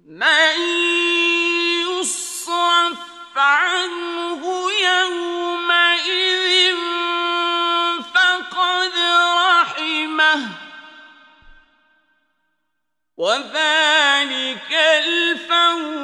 مَن يُصْرَفْ عَنْهُ يَوْمَئِذٍ فَقَدْ رَحِمَهُ ۚ وَذَٰلِكَ الْفَوْزُ